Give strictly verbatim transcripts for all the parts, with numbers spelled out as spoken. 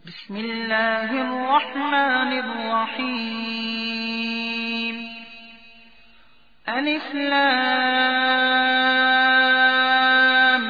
بسم الله الرحمن الرحيم ألف لام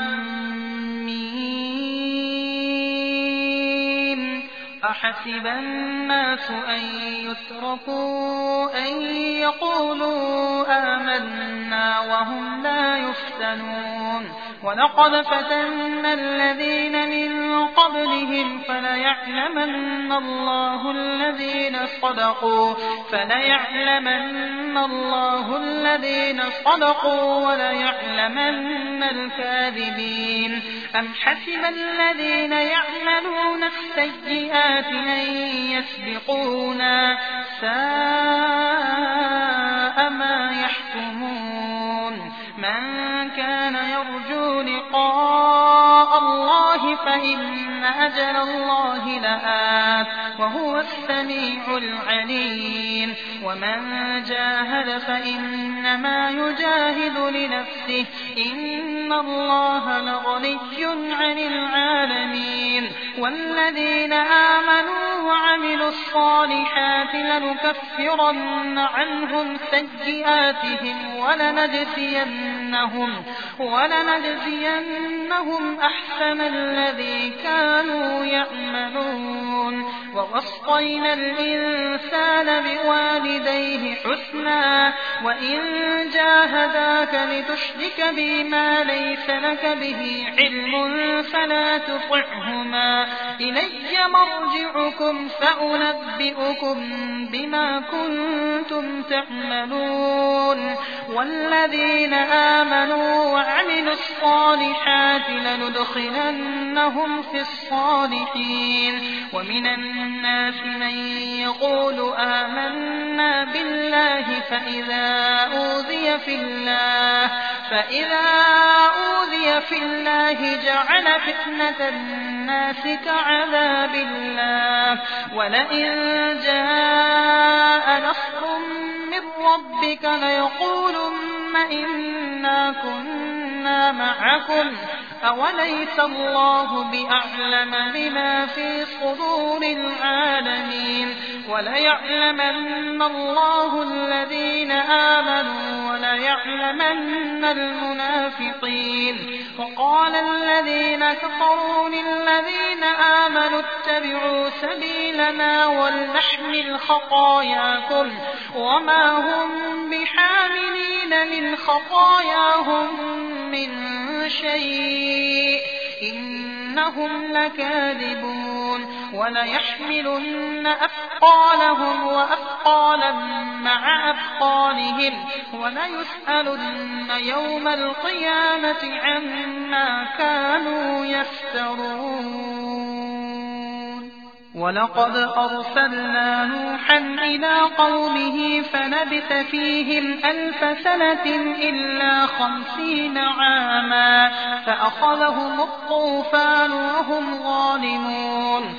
ميم أحسب الناس أن يتركوا أن يقولوا آمنا وهم لا يفتنون ولقد فتنا الذين من قبلهم فليعلمن الله الذين صدقوا فليعلمن الله الذين صدقوا وليعلمن الكاذبين أم حسب الذين يعملون السيئات أن يسبقونا ساء ما يحكمون من كان يرجو لقاء الله فإن أجل الله لآت وهو السميع العليم ومن جاهد فإنما يجاهد لنفسه إن الله لغني عن العالمين والذين آمنوا وعملوا الصالحات لنكفرن عنهم سيئاتهم ولنجزينهم ولنجزينهم أحسن الذي كانوا يعملون ووصينا الإنسان بوالديه حسنا وإن جاهداك لتشرك بي ما ليس لك به علم فلا تطعهما إلي مرجعكم فأنبئكم بما كنتم تعملون والذين آمنوا وعملوا الصالحات لندخلنهم في الصالحين ومن الناس من يقول آمنا بالله فإذا أوذي في الله فإذا أوذي في الله جعل فتنة الناس كعذاب الله ولئن جاء نصر من ربك ليقولن إنا كنا معكم أوليس الله بأعلم بما في صدور العالمين وليعلمن الله الذين آمنوا وليعلمن المنافقين وقال الذين كفروا للذين آمنوا اتبعوا سبيلنا ولنحمل خطاياكم وما هم بحاملين من خطاياهم من شيء إنهم لكاذبون وليحملن أثقالهم وأثقالا مع أثقالهم وليسألن يوم القيامة عما كانوا يفترون ولقد أرسلنا نوحا إلى قومه فلبث فيهم ألف سنة إلا خمسين عاما فأخذهم الطوفان وهم ظالمون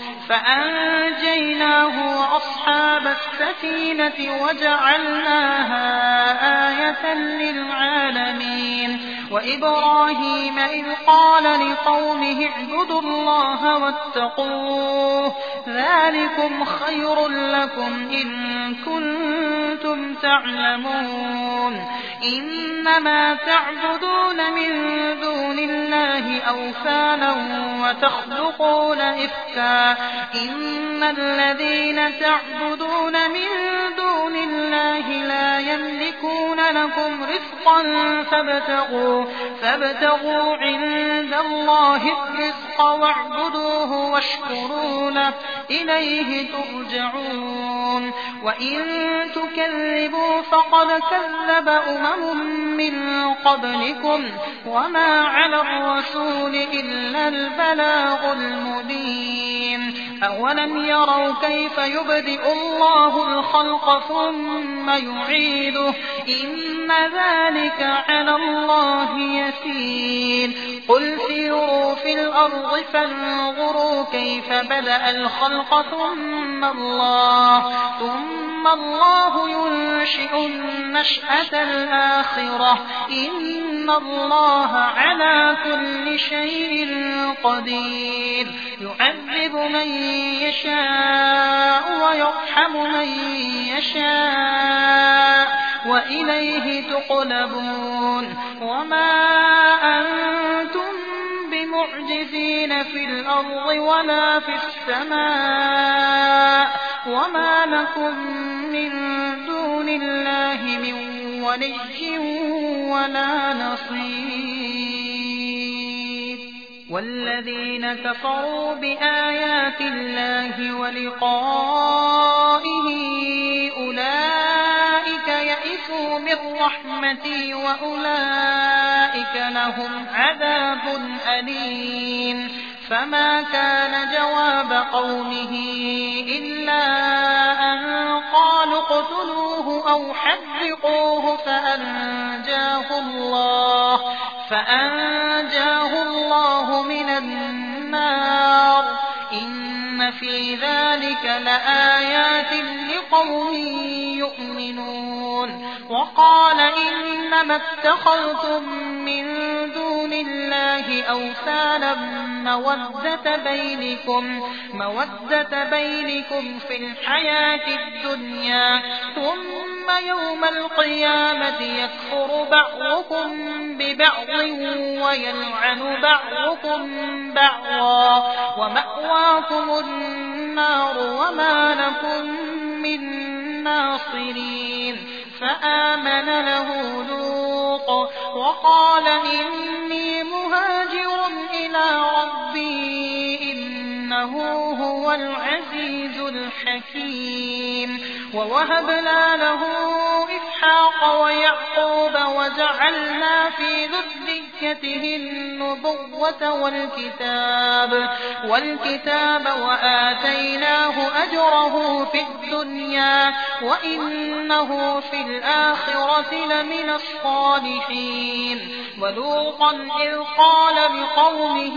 فأنجيناه وأصحاب السفينة وجعلناها آية للعالمين وإبراهيم إذ قال لقومه اعبدوا الله واتقوه ذلكم خير لكم إن كنتم تعلمون إنما تعبدون من دون الله أوثانا وتخلقون إفكا إن الذين تعبدون من دون الله لا يملكون لكم رزقا فابتغوا, فابتغوا عند الله الرزق واعبدوه واشكروا له إليه ترجعون وإن تكذبوا فقد كذب أمم من قبلكم وما على الرسول إلا البلاغ المبين أولم يروا كيف يبدئ الله الخلق ثم يعيده إن ذلك على الله يسير قل سيروا في الأرض فانظروا كيف بدأ الخلق ثم الله ثم الله ينشئ النشأة الآخرة إن الله على كل شيء قدير يعذب من يشاء ويرحم من يشاء وإليه تقلبون وما أنتم بمعجزين في الأرض ولا في السماء وما لكم من دون الله من ولي ولا نصير. والذين كفروا بآيات الله ولقائه أولئك يئسوا من رحمتي وأولئك لهم عذاب أليم. فما كان جواب قومه إلا أن قالوا اقتلوه أو حرقوه فأنجاه الله فأنجاه الله من النار. إن في ذلك لآيات لقوم يؤمنون. وقال إنما اتخذتم من دون الله أوثانا مودة بينكم مودة بينكم في الحياة الدنيا ثم يوم القيامة يكفر بعضكم ببعض ويلعن بعضكم بعضا ومأواكم النار وما لكم من ناصرين. فآمن له لوط وقال إني مهاجر إلى ربي إنه هو العزيز الحكيم. ووهبنا له إسحاق ويعقوب وجعلنا في ذريته النبوة والكتاب والكتاب وآتيناه أجره في الدنيا وإنه في الآخرة لمن الصالحين. ولوطا إذ قال لقومه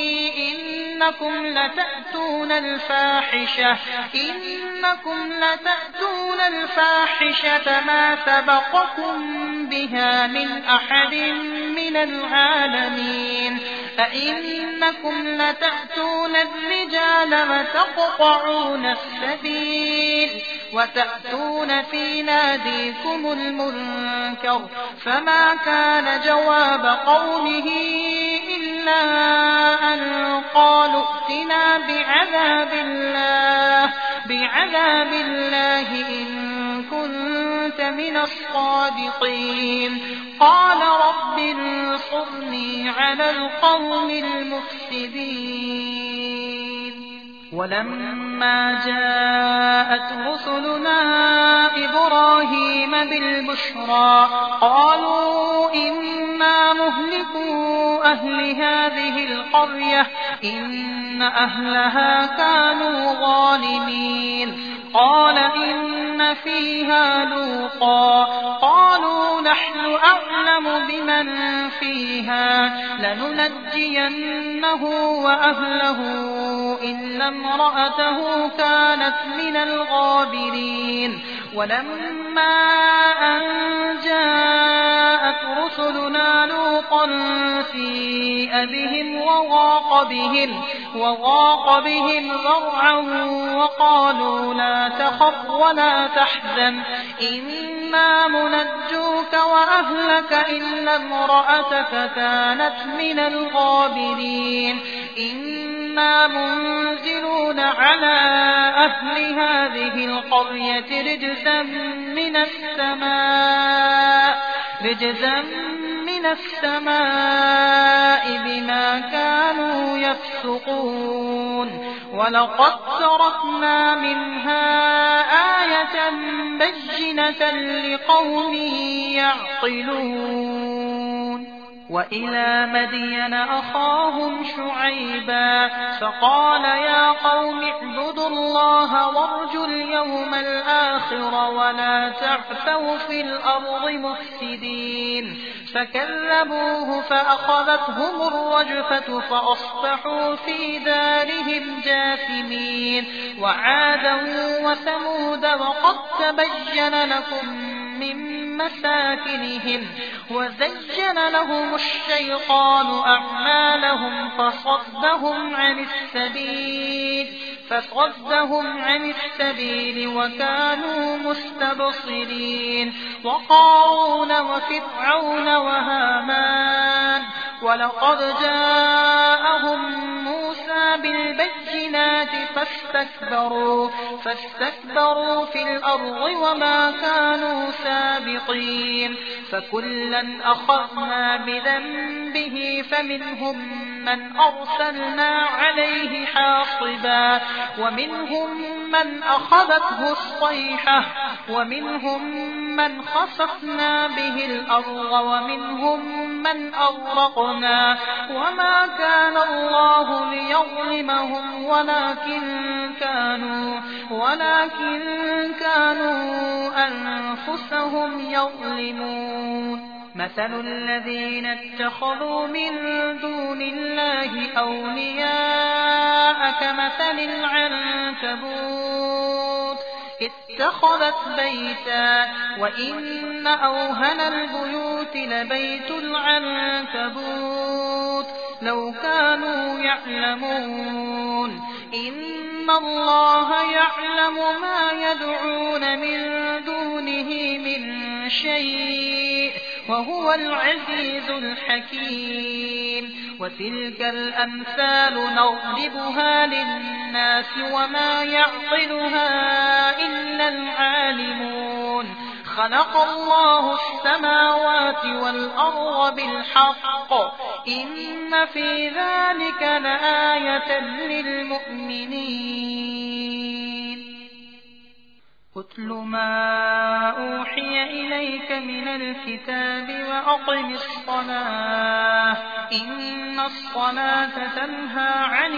إنكم لتأتون الفاحشة إنكم لتأتون الفاحشة ما سبقكم بها من أحد من العالمين. أئنكم لتأتون الرجال وتقطعون السبيل وتأتون في ناديكم المنكر. فما كان جواب قومه إلا أن قالوا ائتنا بعذاب الله بعذاب الله إن كنت من الصادقين. قال رب انصرني على القوم المفسدين. ولما جاءت رسلنا إبراهيم بالبشرى قالوا إنا مهلكو أهل هذه القرية إن أهلها كانوا ظالمين. قال إن فيها لوطا قالوا نحن أعلم بمن فيها لننجينه وأهله إلا امرأته كانت من الغابرين. ولما أن جاءت رسلنا لوطا سيء بهم وضاق بهم وضاق بهم ذرعا وقالوا لا تخف ولا تحزن إنا منجوك وأهلك إلا امرأتك كانت من الغابرين. إنا منزلون على أهل هذه القرية رجزا من السماء رجزا من السماء بما كانوا يفسقون. ولقد تركنا منها آية بينة لقوم يعقلون. وإلى مدين أخاهم شعيبا فقال يا قوم اعبدوا الله وارجوا اليوم الآخر ولا تعثوا في الأرض مفسدين. فكذبوه فأخذتهم الرجفة فأصبحوا في دارهم جاثمين. وعادا وثمود وقد تبين لكم من مساكنهم وزين لهم الشيطان أعمالهم فصدهم عن السبيل فصدهم عن السبيل وكانوا مستبصرين وقارون وفرعون وهامان ولقد جاءهم موسى بالبينات فاستكبروا فاستكبروا في الأرض وما كانوا سابقين فكلا أخذنا بذنبه فمنهم من أرسلنا عليه حاصبا ومنهم من أخذته الصيحة ومنهم من خسفنا به الأرض ومنهم من أغرقنا وما كان الله ليظلمهم ولكن كانوا ولكن كانوا أنفسهم يظلمون مثل الذين اتخذوا من دون الله أولياء كمثل العنكبوت اتخذت بيتا وإن أوهن البيوت لبيت العنكبوت لو كانوا يعلمون إن الله يعلم ما يدعون من دونه من شيء وهو العزيز الحكيم وتلك الأمثال نضربها للناس وما يعقلها إلا العالمون خلق الله السماوات والأرض بالحق إن في ذلك لآية للمؤمنين اتل ما أوحي إليك من الكتاب وأقم الصلاة إن الصلاة تنهى عن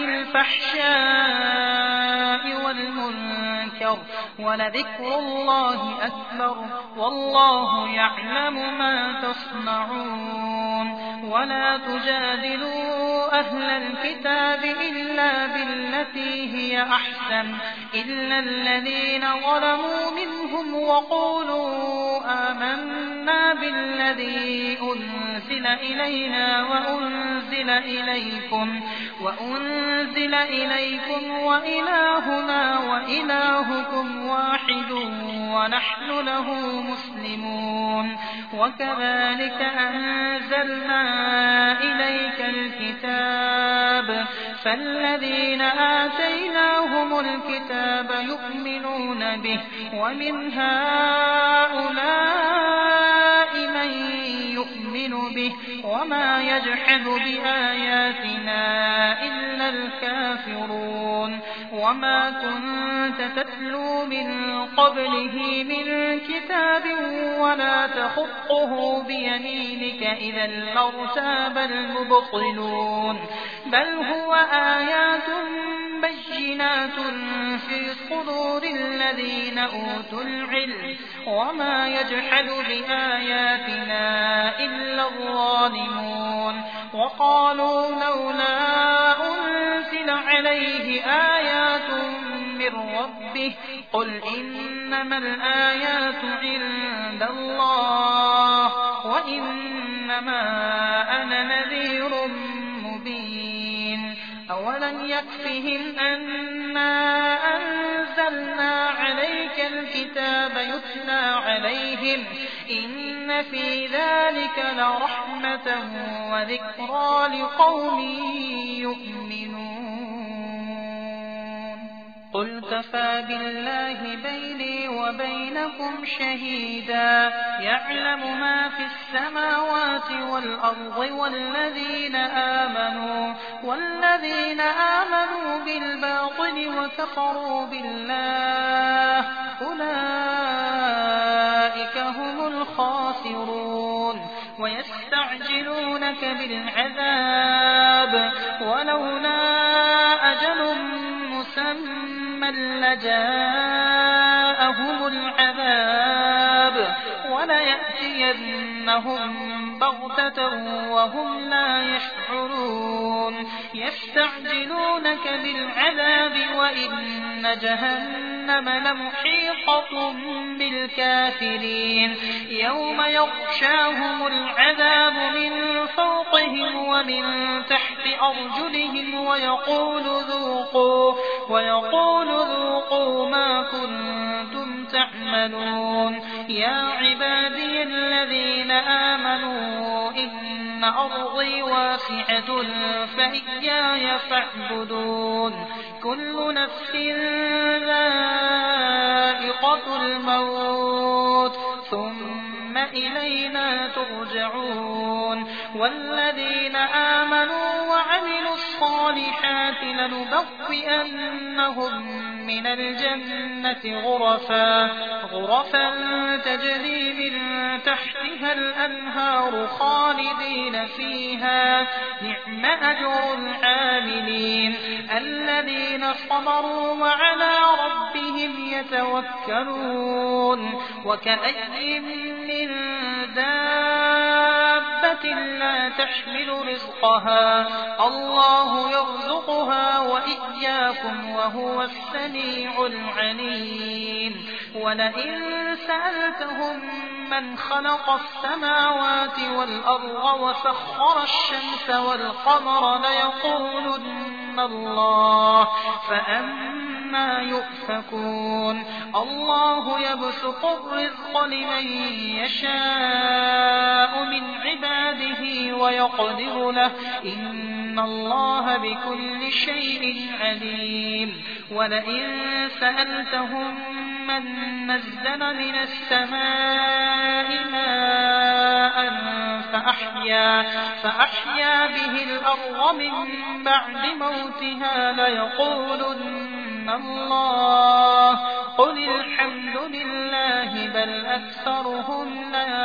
الفحشاء والمنكر ولذكر الله أكبر والله يعلم ما تصنعون ولا تجادلوا أهل الكتاب إلا بالتي هي أحسن إلا الذين ظلموا منهم وقولوا آمنا بالذي أنزل إلينا وأنزل إليكم وأنزل إليكم وإلهنا وإلهكم واحد ونحن له مسلمون وكذلك أنزلنا إليك الكتاب فالذين آتيناهم الكتاب يؤمنون به ومن هؤلاء من يؤمن به وما يجحد بآياتنا إلا الكافرون وما كنت تتلو من قبله من كتاب ولا تخطه بيمينك إذا لارتاب المبطلون بل هو آيات بينات في صدور الذين أوتوا العلم وما يجحد بآياتنا إلا الظالمون وقالوا لولا أنزل عليه آيات من ربه قل إنما الآيات عند الله وإنما أنا نذير مبين أولم يكفهم أنا أنزلنا عليك الكتاب يتلى عليهم إن في ذلك لرحمة وذكرى لقوم يؤمنون قل كفى بالله بيني وبينكم شهيدا يعلم ما في السماوات والأرض والذين آمنوا والذين آمنوا بالباطل وكفروا بالله أولئك هم الخاسرون ويستعجلونك بالعذاب ولولا أجل مسمى لجاءهم العذاب وليأتينهم بغتة وهم لا يشعرون يستعجلونك بالعذاب وإن جهنم جهنم لمحيطة بالكافرين يوم يغشاهم العذاب من فوقهم ومن تحت أرجلهم ويقول ذوقوا, ويقول ذوقوا ما كنتم تعملون يا عبادي الذين آمنوا إن أرضي واسعة فإياي فاعبدون كل نفس ذائقة الموت ثم إلينا ترجعون والذين آمنوا وعملوا الصالحات لنبوئنهم من الجنة غرفا, غرفا تجري من تحتها الأنهار خالدين فيها نعم أجر العاملين الذين صبروا وعلى ربهم يتوكلون وكأي من دابة لا تحمل رزقها الله يرزقها وإياكم وهو السميع العليم ولئن سألتهم من خلق السماوات والأرض وسخر الشمس والقمر ليقولن الله فأنا يؤفكون الله يبسط الرزق لمن يشاء من عباده ويقدر له إن الله بكل شيء عليم ولئن سألتهم من نزل من السماء ماء فأحيا, فأحيا به الأرض من بعد موتها ليقولن الله قل الحمد لله بل أكثرهم لا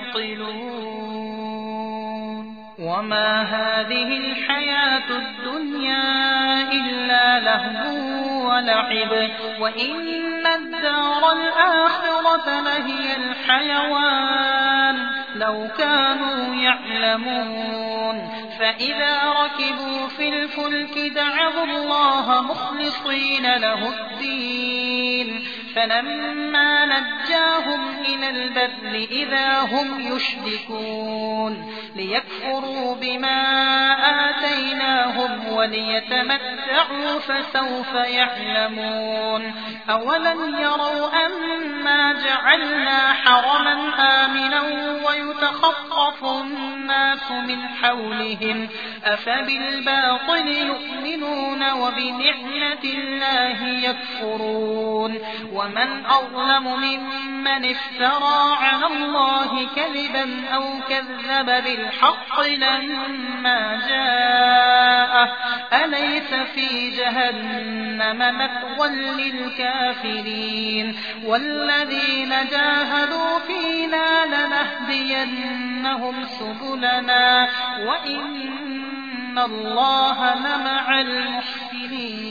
يعقلون وما هذه الحياة الدنيا إلا لهو ولعب وإن الدار الآخرة لهي الحيوان لو كانوا يعلمون فإذا ركبوا في الفلك دعوا الله مخلصين له الدين فلما نجاهم إلى البر إذا هم يشركون ليكفروا بما آتيناهم وليتمتعوا فسوف يعلمون أولم يروا أما جعلنا حرما آمنا ويتخطف الناس من حولهم أفبالباطل يؤمنون وبنعمة الله يكفرون ومن أظلم ممن افترى على الله كذبا أو كذب بالحق لما جاءه أليس في جهنم مثوى للكافرين والذين جاهدوا فينا لنهدينهم سبلنا وإن الله لمع المحسنين